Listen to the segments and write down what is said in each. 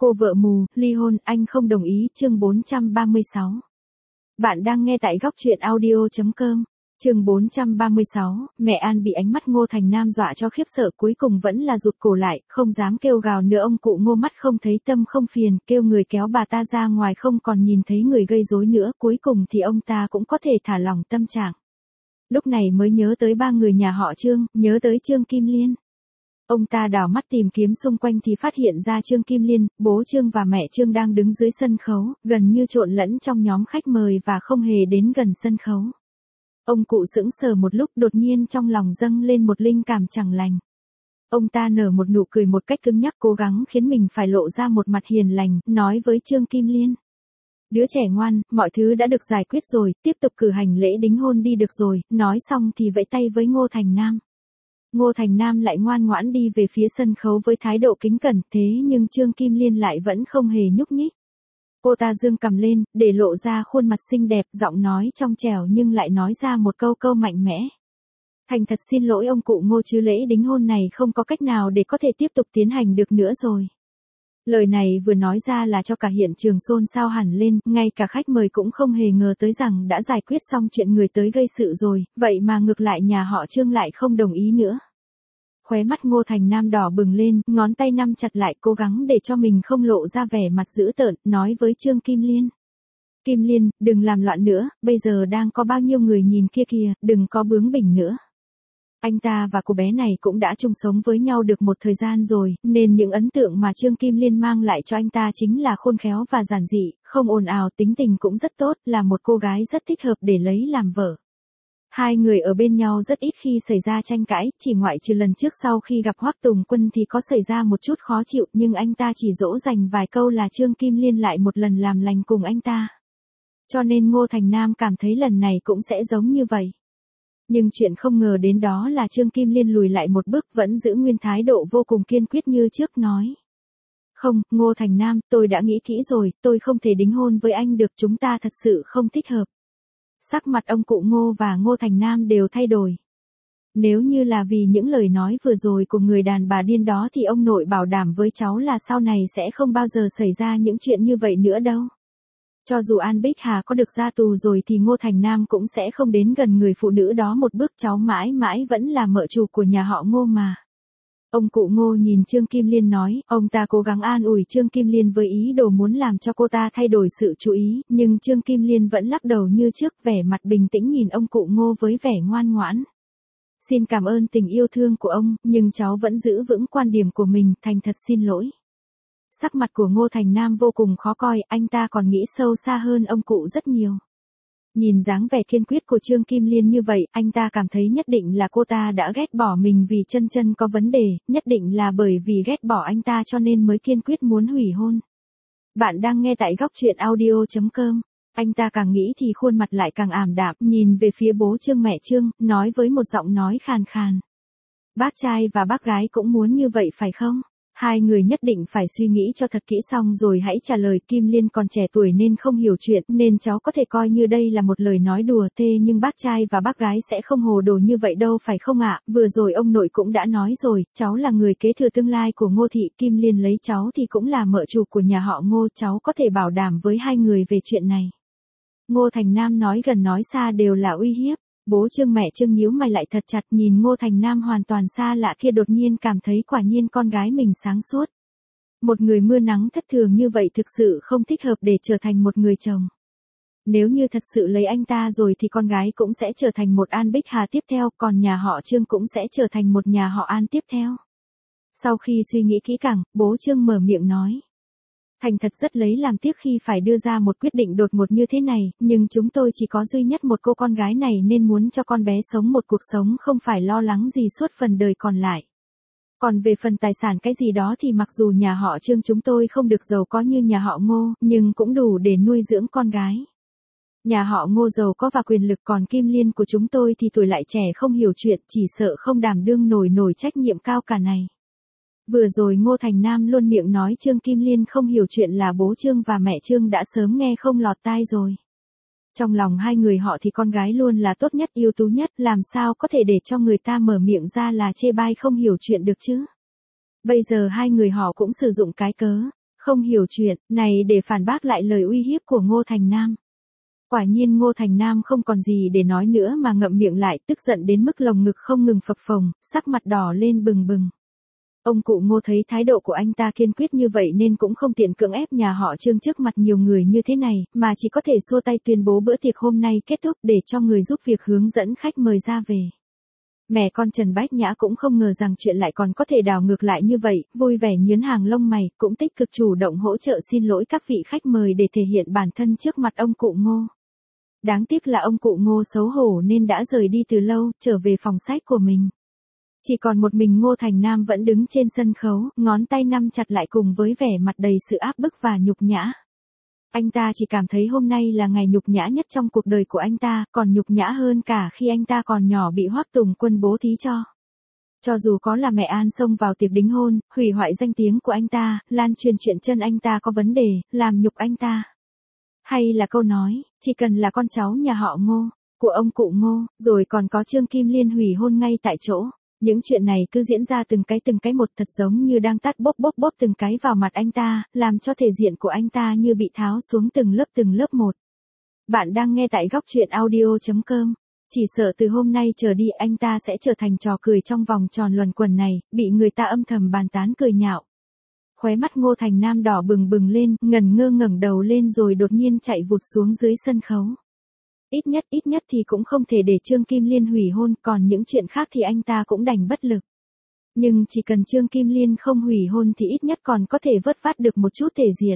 Cô vợ mù, ly hôn, anh không đồng ý, chương 436. Bạn đang nghe tại góc truyện audio.com. Chương 436, mẹ An bị ánh mắt Ngô Thành Nam dọa cho khiếp sợ, cuối cùng vẫn là rụt cổ lại, không dám kêu gào nữa. Ông cụ Ngô mắt không thấy tâm không phiền, kêu người kéo bà ta ra ngoài, không còn nhìn thấy người gây rối nữa, cuối cùng thì ông ta cũng có thể thả lỏng tâm trạng. Lúc này mới nhớ tới ba người nhà họ Trương, nhớ tới Trương Kim Liên. Ông ta đảo mắt tìm kiếm xung quanh thì phát hiện ra Trương Kim Liên, bố Trương và mẹ Trương đang đứng dưới sân khấu, gần như trộn lẫn trong nhóm khách mời và không hề đến gần sân khấu. Ông cụ sững sờ một lúc, đột nhiên trong lòng dâng lên một linh cảm chẳng lành. Ông ta nở một nụ cười một cách cứng nhắc, cố gắng khiến mình phải lộ ra một mặt hiền lành, nói với Trương Kim Liên. Đứa trẻ ngoan, mọi thứ đã được giải quyết rồi, tiếp tục cử hành lễ đính hôn đi được rồi. Nói xong thì vẫy tay với Ngô Thành Nam. Ngô Thành Nam lại ngoan ngoãn đi về phía sân khấu với thái độ kính cẩn, thế nhưng Trương Kim Liên lại vẫn không hề nhúc nhích. Cô ta giương cằm lên, để lộ ra khuôn mặt xinh đẹp, giọng nói trong trẻo nhưng lại nói ra một câu mạnh mẽ. Thành thật xin lỗi ông cụ Ngô, chứ lễ đính hôn này không có cách nào để có thể tiếp tục tiến hành được nữa rồi. Lời này vừa nói ra là cho cả hiện trường xôn xao hẳn lên, ngay cả khách mời cũng không hề ngờ tới rằng đã giải quyết xong chuyện người tới gây sự rồi, vậy mà ngược lại nhà họ Trương lại không đồng ý nữa. Khóe mắt Ngô Thành Nam đỏ bừng lên, ngón tay nắm chặt lại, cố gắng để cho mình không lộ ra vẻ mặt dữ tợn, nói với Trương Kim Liên. Kim Liên, đừng làm loạn nữa, bây giờ đang có bao nhiêu người nhìn kia kìa, đừng có bướng bỉnh nữa. Anh ta và cô bé này cũng đã chung sống với nhau được một thời gian rồi, nên những ấn tượng mà Trương Kim Liên mang lại cho anh ta chính là khôn khéo và giản dị, không ồn ào, tính tình cũng rất tốt, là một cô gái rất thích hợp để lấy làm vợ. Hai người ở bên nhau rất ít khi xảy ra tranh cãi, chỉ ngoại trừ lần trước sau khi gặp Hoắc Tùng Quân thì có xảy ra một chút khó chịu, nhưng anh ta chỉ dỗ dành vài câu là Trương Kim Liên lại một lần làm lành cùng anh ta. Cho nên Ngô Thành Nam cảm thấy lần này cũng sẽ giống như vậy. Nhưng chuyện không ngờ đến đó là Trương Kim Liên lùi lại một bước, vẫn giữ nguyên thái độ vô cùng kiên quyết như trước, nói. Không, Ngô Thành Nam, tôi đã nghĩ kỹ rồi, tôi không thể đính hôn với anh được, chúng ta thật sự không thích hợp. Sắc mặt ông cụ Ngô và Ngô Thành Nam đều thay đổi. Nếu như là vì những lời nói vừa rồi của người đàn bà điên đó thì ông nội bảo đảm với cháu là sau này sẽ không bao giờ xảy ra những chuyện như vậy nữa đâu. Cho dù An Bích Hà có được ra tù rồi thì Ngô Thành Nam cũng sẽ không đến gần người phụ nữ đó một bước, cháu mãi mãi vẫn là mợ chủ của nhà họ Ngô mà. Ông cụ Ngô nhìn Trương Kim Liên nói, ông ta cố gắng an ủi Trương Kim Liên với ý đồ muốn làm cho cô ta thay đổi sự chú ý, nhưng Trương Kim Liên vẫn lắc đầu như trước, vẻ mặt bình tĩnh nhìn ông cụ Ngô với vẻ ngoan ngoãn. Xin cảm ơn tình yêu thương của ông, nhưng cháu vẫn giữ vững quan điểm của mình, thành thật xin lỗi. Sắc mặt của Ngô Thành Nam vô cùng khó coi, anh ta còn nghĩ sâu xa hơn ông cụ rất nhiều. Nhìn dáng vẻ kiên quyết của Trương Kim Liên như vậy, anh ta cảm thấy nhất định là cô ta đã ghét bỏ mình vì chân có vấn đề, nhất định là bởi vì ghét bỏ anh ta cho nên mới kiên quyết muốn hủy hôn. Bạn đang nghe tại góc truyện audio.com. Anh ta càng nghĩ thì khuôn mặt lại càng ảm đạm, nhìn về phía bố Trương mẹ Trương, nói với một giọng nói khàn khàn. Bác trai và bác gái cũng muốn như vậy phải không? Hai người nhất định phải suy nghĩ cho thật kỹ xong rồi hãy trả lời. Kim Liên còn trẻ tuổi nên không hiểu chuyện, nên cháu có thể coi như đây là một lời nói đùa, thế nhưng bác trai và bác gái sẽ không hồ đồ như vậy đâu phải không ạ? Vừa rồi ông nội cũng đã nói rồi, cháu là người kế thừa tương lai của Ngô thị, Kim Liên lấy cháu thì cũng là mợ chủ của nhà họ Ngô, cháu có thể bảo đảm với hai người về chuyện này. Ngô Thành Nam nói gần nói xa đều là uy hiếp. Bố Trương mẹ Trương nhíu mày lại thật chặt, nhìn Ngô Thành Nam hoàn toàn xa lạ kia, đột nhiên cảm thấy quả nhiên con gái mình sáng suốt. Một người mưa nắng thất thường như vậy thực sự không thích hợp để trở thành một người chồng. Nếu như thật sự lấy anh ta rồi thì con gái cũng sẽ trở thành một An Bích Hà tiếp theo, còn nhà họ Trương cũng sẽ trở thành một nhà họ An tiếp theo. Sau khi suy nghĩ kỹ càng, bố Trương mở miệng nói. Thành thật rất lấy làm tiếc khi phải đưa ra một quyết định đột ngột như thế này, nhưng chúng tôi chỉ có duy nhất một cô con gái này nên muốn cho con bé sống một cuộc sống không phải lo lắng gì suốt phần đời còn lại. Còn về phần tài sản cái gì đó thì mặc dù nhà họ Trương chúng tôi không được giàu có như nhà họ Ngô, nhưng cũng đủ để nuôi dưỡng con gái. Nhà họ Ngô giàu có và quyền lực, còn Kim Liên của chúng tôi thì tuổi lại trẻ không hiểu chuyện, chỉ sợ không đảm đương nổi trách nhiệm cao cả này. Vừa rồi Ngô Thành Nam luôn miệng nói Trương Kim Liên không hiểu chuyện là bố Trương và mẹ Trương đã sớm nghe không lọt tai rồi. Trong lòng hai người họ thì con gái luôn là tốt nhất, ưu tú nhất, làm sao có thể để cho người ta mở miệng ra là chê bai không hiểu chuyện được chứ. Bây giờ hai người họ cũng sử dụng cái cớ, không hiểu chuyện này để phản bác lại lời uy hiếp của Ngô Thành Nam. Quả nhiên Ngô Thành Nam không còn gì để nói nữa mà ngậm miệng lại, tức giận đến mức lồng ngực không ngừng phập phồng, sắc mặt đỏ lên bừng bừng. Ông cụ Ngô thấy thái độ của anh ta kiên quyết như vậy nên cũng không tiện cưỡng ép nhà họ Trương trước mặt nhiều người như thế này, mà chỉ có thể xua tay tuyên bố bữa tiệc hôm nay kết thúc để cho người giúp việc hướng dẫn khách mời ra về. Mẹ con Trần Bách Nhã cũng không ngờ rằng chuyện lại còn có thể đảo ngược lại như vậy, vui vẻ nhướng hàng lông mày, cũng tích cực chủ động hỗ trợ xin lỗi các vị khách mời để thể hiện bản thân trước mặt ông cụ Ngô. Đáng tiếc là ông cụ Ngô xấu hổ nên đã rời đi từ lâu, trở về phòng sách của mình. Chỉ còn một mình Ngô Thành Nam vẫn đứng trên sân khấu, ngón tay nắm chặt lại cùng với vẻ mặt đầy sự áp bức và nhục nhã. Anh ta chỉ cảm thấy hôm nay là ngày nhục nhã nhất trong cuộc đời của anh ta, còn nhục nhã hơn cả khi anh ta còn nhỏ bị Hoắc Tùng Quân bố thí cho. Cho dù có là mẹ An xông vào tiệc đính hôn, hủy hoại danh tiếng của anh ta, lan truyền chuyện chân anh ta có vấn đề, làm nhục anh ta. Hay là câu nói, chỉ cần là con cháu nhà họ Ngô, của ông cụ Ngô, rồi còn có Trương Kim Liên hủy hôn ngay tại chỗ. Những chuyện này cứ diễn ra từng cái một, thật giống như đang tát bốp từng cái vào mặt anh ta, làm cho thể diện của anh ta như bị tháo xuống từng lớp một. Bạn đang nghe tại góc truyện audio.com. Chỉ sợ từ hôm nay trở đi anh ta sẽ trở thành trò cười trong vòng tròn luẩn quẩn này, bị người ta âm thầm bàn tán cười nhạo. Khóe mắt Ngô Thành Nam đỏ bừng lên, ngẩn ngơ ngẩng đầu lên rồi đột nhiên chạy vụt xuống dưới sân khấu. Ít nhất thì cũng không thể để Trương Kim Liên hủy hôn, còn những chuyện khác thì anh ta cũng đành bất lực. Nhưng chỉ cần Trương Kim Liên không hủy hôn thì ít nhất còn có thể vớt vát được một chút thể diện.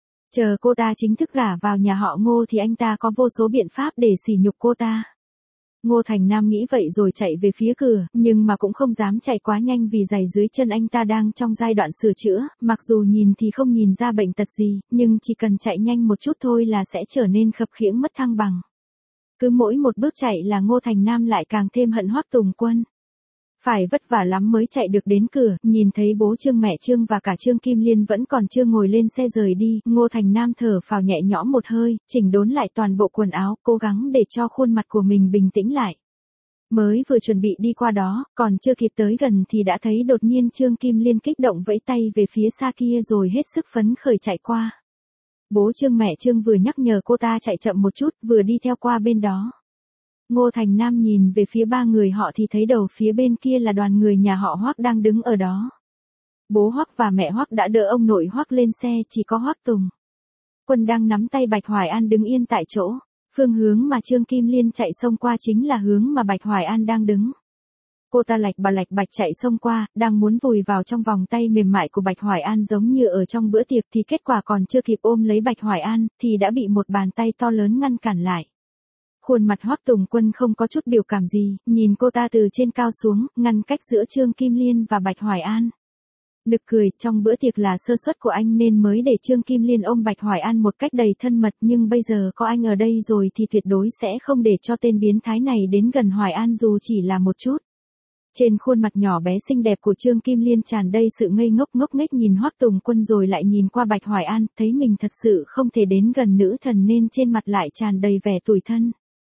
Chờ cô ta chính thức gả vào nhà họ Ngô thì anh ta có vô số biện pháp để sỉ nhục cô ta. Ngô Thành Nam nghĩ vậy rồi chạy về phía cửa, nhưng mà cũng không dám chạy quá nhanh vì giày dưới chân anh ta đang trong giai đoạn sửa chữa, mặc dù nhìn thì không nhìn ra bệnh tật gì, nhưng chỉ cần chạy nhanh một chút thôi là sẽ trở nên khập khiễng mất thăng bằng. Cứ mỗi một bước chạy là Ngô Thành Nam lại càng thêm hận Hoắc Tùng Quân. Phải vất vả lắm mới chạy được đến cửa, nhìn thấy bố Trương mẹ Trương và cả Trương Kim Liên vẫn còn chưa ngồi lên xe rời đi, Ngô Thành Nam thở phào nhẹ nhõm một hơi, chỉnh đốn lại toàn bộ quần áo, cố gắng để cho khuôn mặt của mình bình tĩnh lại. Mới vừa chuẩn bị đi qua đó, còn chưa kịp tới gần thì đã thấy đột nhiên Trương Kim Liên kích động vẫy tay về phía xa kia rồi hết sức phấn khởi chạy qua. Bố Trương mẹ Trương vừa nhắc nhở cô ta chạy chậm một chút, vừa đi theo qua bên đó. Ngô Thành Nam nhìn về phía ba người họ thì thấy đầu phía bên kia là đoàn người nhà họ Hoắc đang đứng ở đó. Bố Hoắc và mẹ Hoắc đã đỡ ông nội Hoắc lên xe, chỉ có Hoắc Tùng Quân đang nắm tay Bạch Hoài An đứng yên tại chỗ. Phương hướng mà Trương Kim Liên chạy xông qua chính là hướng mà Bạch Hoài An đang đứng. Cô ta lạch bạch chạy xông qua, đang muốn vùi vào trong vòng tay mềm mại của Bạch Hoài An giống như ở trong bữa tiệc thì kết quả còn chưa kịp ôm lấy Bạch Hoài An thì đã bị một bàn tay to lớn ngăn cản lại. Khuôn mặt Hoắc Tùng Quân không có chút biểu cảm gì, nhìn cô ta từ trên cao xuống, ngăn cách giữa Trương Kim Liên và Bạch Hoài An. Nực cười, trong bữa tiệc là sơ suất của anh nên mới để Trương Kim Liên ôm Bạch Hoài An một cách đầy thân mật, nhưng bây giờ có anh ở đây rồi thì tuyệt đối sẽ không để cho tên biến thái này đến gần Hoài An dù chỉ là một chút. Trên khuôn mặt nhỏ bé xinh đẹp của Trương Kim Liên tràn đầy sự ngây ngốc nghếch nhìn Hoắc Tùng Quân rồi lại nhìn qua Bạch Hoài An, thấy mình thật sự không thể đến gần nữ thần nên trên mặt lại tràn đầy vẻ tủi thân.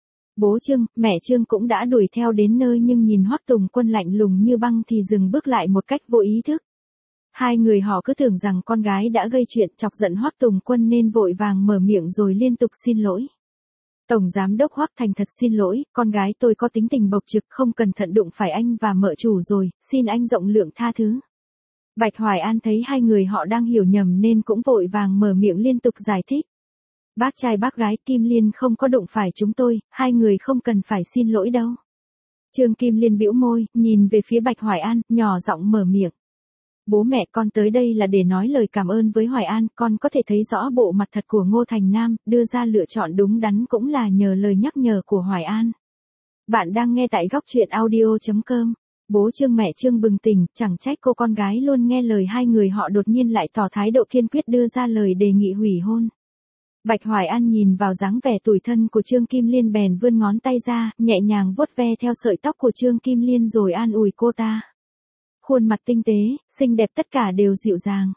Bố Trương, mẹ Trương cũng đã đuổi theo đến nơi nhưng nhìn Hoắc Tùng Quân lạnh lùng như băng thì dừng bước lại một cách vô ý thức. Hai người họ cứ tưởng rằng con gái đã gây chuyện chọc giận Hoắc Tùng Quân nên vội vàng mở miệng rồi liên tục xin lỗi. Tổng giám đốc Hoắc thành thật xin lỗi, con gái tôi có tính tình bộc trực không cẩn thận đụng phải anh và mợ chủ rồi, xin anh rộng lượng tha thứ. Bạch Hoài An thấy hai người họ đang hiểu nhầm nên cũng vội vàng mở miệng liên tục giải thích. Bác trai bác gái Kim Liên không có đụng phải chúng tôi, hai người không cần phải xin lỗi đâu. Trương Kim Liên bĩu môi, nhìn về phía Bạch Hoài An, nhỏ giọng mở miệng. Bố mẹ con tới đây là để nói lời cảm ơn với Hoài An, con có thể thấy rõ bộ mặt thật của Ngô Thành Nam, đưa ra lựa chọn đúng đắn cũng là nhờ lời nhắc nhở của Hoài An. Bạn đang nghe tại góc truyện audio.com. Bố Trương mẹ Trương bừng tỉnh, chẳng trách cô con gái luôn nghe lời hai người họ đột nhiên lại tỏ thái độ kiên quyết đưa ra lời đề nghị hủy hôn. Bạch Hoài An nhìn vào dáng vẻ tủi thân của Trương Kim Liên bèn vươn ngón tay ra, nhẹ nhàng vuốt ve theo sợi tóc của Trương Kim Liên rồi an ủi cô ta. Khuôn mặt tinh tế, xinh đẹp tất cả đều dịu dàng.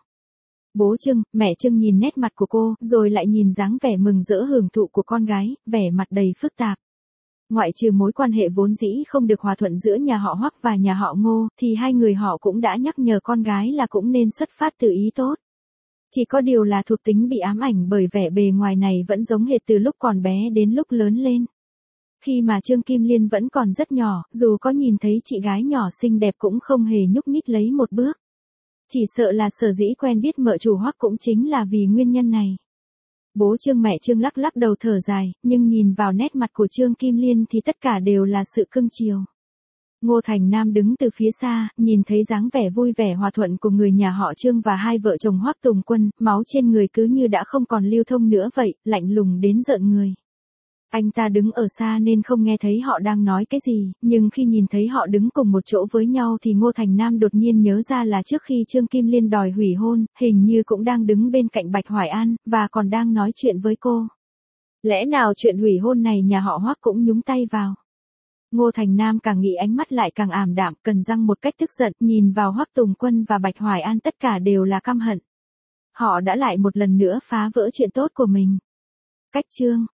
Bố Trương, mẹ Trương nhìn nét mặt của cô, rồi lại nhìn dáng vẻ mừng rỡ hưởng thụ của con gái, vẻ mặt đầy phức tạp. Ngoại trừ mối quan hệ vốn dĩ không được hòa thuận giữa nhà họ Hoắc và nhà họ Ngô, thì hai người họ cũng đã nhắc nhở con gái là cũng nên xuất phát từ ý tốt. Chỉ có điều là thuộc tính bị ám ảnh bởi vẻ bề ngoài này vẫn giống hệt từ lúc còn bé đến lúc lớn lên. Khi mà Trương Kim Liên vẫn còn rất nhỏ, dù có nhìn thấy chị gái nhỏ xinh đẹp cũng không hề nhúc nhích lấy một bước. Chỉ sợ là sở dĩ quen biết mợ chủ Hoắc cũng chính là vì nguyên nhân này. Bố Trương mẹ Trương lắc lắc đầu thở dài, nhưng nhìn vào nét mặt của Trương Kim Liên thì tất cả đều là sự cưng chiều. Ngô Thành Nam đứng từ phía xa, nhìn thấy dáng vẻ vui vẻ hòa thuận của người nhà họ Trương và hai vợ chồng Hoắc Tùng Quân, máu trên người cứ như đã không còn lưu thông nữa vậy, lạnh lùng đến rợn người. Anh ta đứng ở xa nên không nghe thấy họ đang nói cái gì, nhưng khi nhìn thấy họ đứng cùng một chỗ với nhau thì Ngô Thành Nam đột nhiên nhớ ra là trước khi Trương Kim Liên đòi hủy hôn, hình như cũng đang đứng bên cạnh Bạch Hoài An, và còn đang nói chuyện với cô. Lẽ nào chuyện hủy hôn này nhà họ Hoắc cũng nhúng tay vào? Ngô Thành Nam càng nghĩ ánh mắt lại càng ảm đạm, cần răng một cách tức giận, nhìn vào Hoắc Tùng Quân và Bạch Hoài An tất cả đều là căm hận. Họ đã lại một lần nữa phá vỡ chuyện tốt của mình. Cách chương